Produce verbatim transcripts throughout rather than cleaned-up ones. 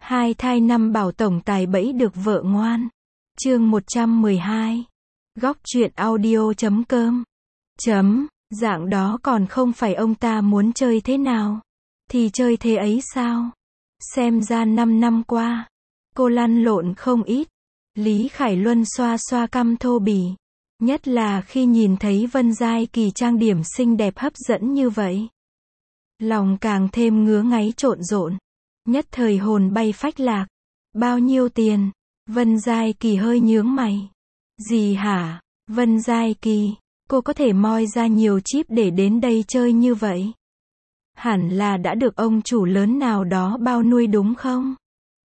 Hai thai năm bảo tổng tài bẫy được vợ ngoan. Chương một trăm mười hai. Góc truyện audio chấm com. Chấm, dạng đó còn không phải ông ta muốn chơi thế nào, thì chơi thế ấy sao? Xem ra năm năm qua, cô lăn lộn không ít. Lý Khải Luân xoa xoa cằm thô bỉ. Nhất là khi nhìn thấy Vân Giai Kỳ trang điểm xinh đẹp hấp dẫn như vậy. Lòng càng thêm ngứa ngáy trộn rộn. Nhất thời hồn bay phách lạc. Bao nhiêu tiền? Vân Giai Kỳ hơi nhướng mày. Gì hả? Vân Giai Kỳ, cô có thể moi ra nhiều chip để đến đây chơi như vậy? Hẳn là đã được ông chủ lớn nào đó bao nuôi đúng không?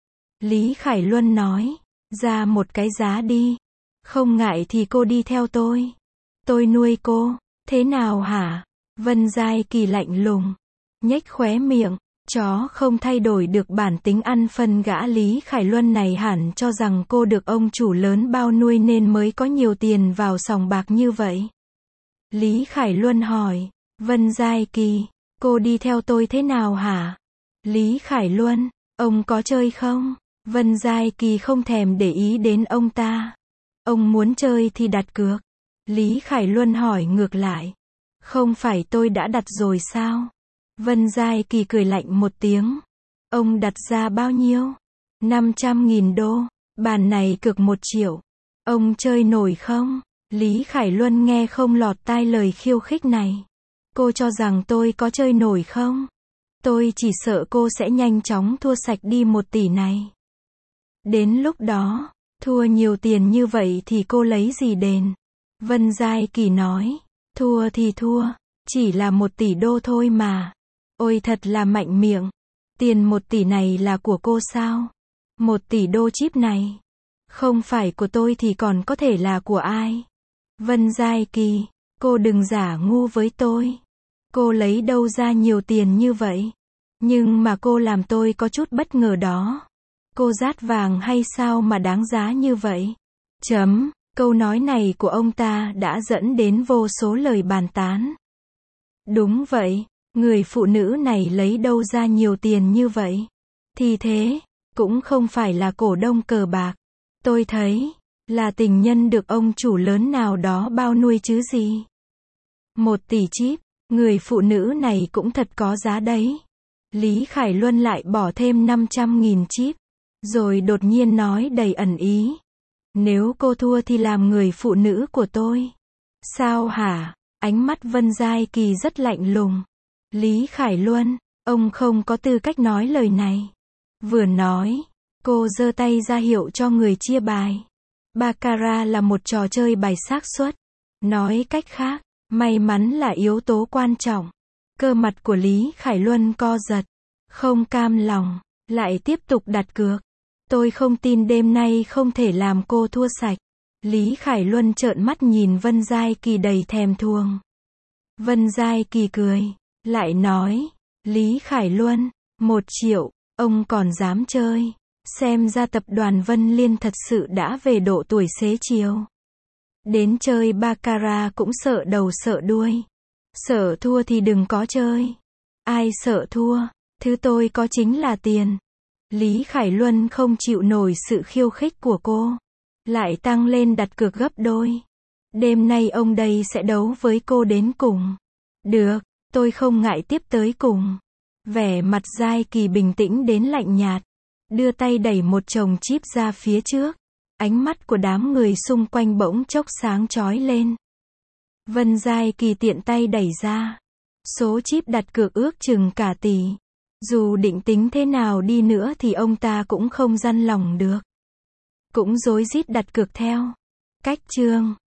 Lý Khải Luân nói, ra một cái giá đi. Không ngại thì cô đi theo tôi. Tôi nuôi cô, thế nào hả? Vân Giai Kỳ lạnh lùng, nhếch khóe miệng. Chó không thay đổi được bản tính ăn phân gã Lý Khải Luân này hẳn cho rằng cô được ông chủ lớn bao nuôi nên mới có nhiều tiền vào sòng bạc như vậy. Lý Khải Luân hỏi, Vân Giai Kỳ, cô đi theo tôi thế nào hả? Lý Khải Luân, ông có chơi không? Vân Giai Kỳ không thèm để ý đến ông ta. Ông muốn chơi thì đặt cược. Lý Khải Luân hỏi ngược lại. Không phải tôi đã đặt rồi sao? Vân Giai Kỳ cười lạnh một tiếng. Ông đặt ra bao nhiêu? năm trăm nghìn đô. Bàn này cược một triệu. Ông chơi nổi không? Lý Khải Luân nghe không lọt tai lời khiêu khích này. Cô cho rằng tôi có chơi nổi không? Tôi chỉ sợ cô sẽ nhanh chóng thua sạch đi một tỷ này. Đến lúc đó, thua nhiều tiền như vậy thì cô lấy gì đền? Vân Giai Kỳ nói, thua thì thua, chỉ là một tỷ đô thôi mà. Ôi thật là mạnh miệng. Tiền một tỷ này là của cô sao? Một tỷ đô chip này không phải của tôi thì còn có thể là của ai? Vân Giai Kỳ, cô đừng giả ngu với tôi. Cô lấy đâu ra nhiều tiền như vậy? Nhưng mà cô làm tôi có chút bất ngờ đó. Cô rát vàng hay sao mà đáng giá như vậy? Chấm, câu nói này của ông ta đã dẫn đến vô số lời bàn tán. Đúng vậy. Người phụ nữ này lấy đâu ra nhiều tiền như vậy? Thì thế, cũng không phải là cổ đông cờ bạc. Tôi thấy, là tình nhân được ông chủ lớn nào đó bao nuôi chứ gì. Một tỷ chip, người phụ nữ này cũng thật có giá đấy. Lý Khải Luân lại bỏ thêm năm trăm nghìn chip. Rồi đột nhiên nói đầy ẩn ý. Nếu cô thua thì làm người phụ nữ của tôi. Sao hả? Ánh mắt Vân Giai Kỳ rất lạnh lùng. Lý Khải Luân, ông không có tư cách nói lời này. Vừa nói, cô giơ tay ra hiệu cho người chia bài. Baccarat là một trò chơi bài xác suất. Nói cách khác, may mắn là yếu tố quan trọng. Cơ mặt của Lý Khải Luân co giật. Không cam lòng, lại tiếp tục đặt cược. Tôi không tin đêm nay không thể làm cô thua sạch. Lý Khải Luân trợn mắt nhìn Vân Giai Kỳ đầy thèm thuồng. Vân Giai Kỳ cười. Lại nói, Lý Khải Luân, một triệu, ông còn dám chơi. Xem ra tập đoàn Vân Liên thật sự đã về độ tuổi xế chiều. Đến chơi baccarat cũng sợ đầu sợ đuôi. Sợ thua thì đừng có chơi. Ai sợ thua, thứ tôi có chính là tiền. Lý Khải Luân không chịu nổi sự khiêu khích của cô. Lại tăng lên đặt cược gấp đôi. Đêm nay ông đây sẽ đấu với cô đến cùng. Được. Tôi không ngại tiếp tới cùng. Vẻ mặt Giai Kỳ bình tĩnh đến lạnh nhạt. Đưa tay đẩy một chồng chip ra phía trước. Ánh mắt của đám người xung quanh bỗng chốc sáng chói lên. Vân Giai Kỳ tiện tay đẩy ra. Số chip đặt cược ước chừng cả tỷ. Dù định tính thế nào đi nữa thì ông ta cũng không dằn lòng được. Cũng rối rít đặt cược theo. Cách chương.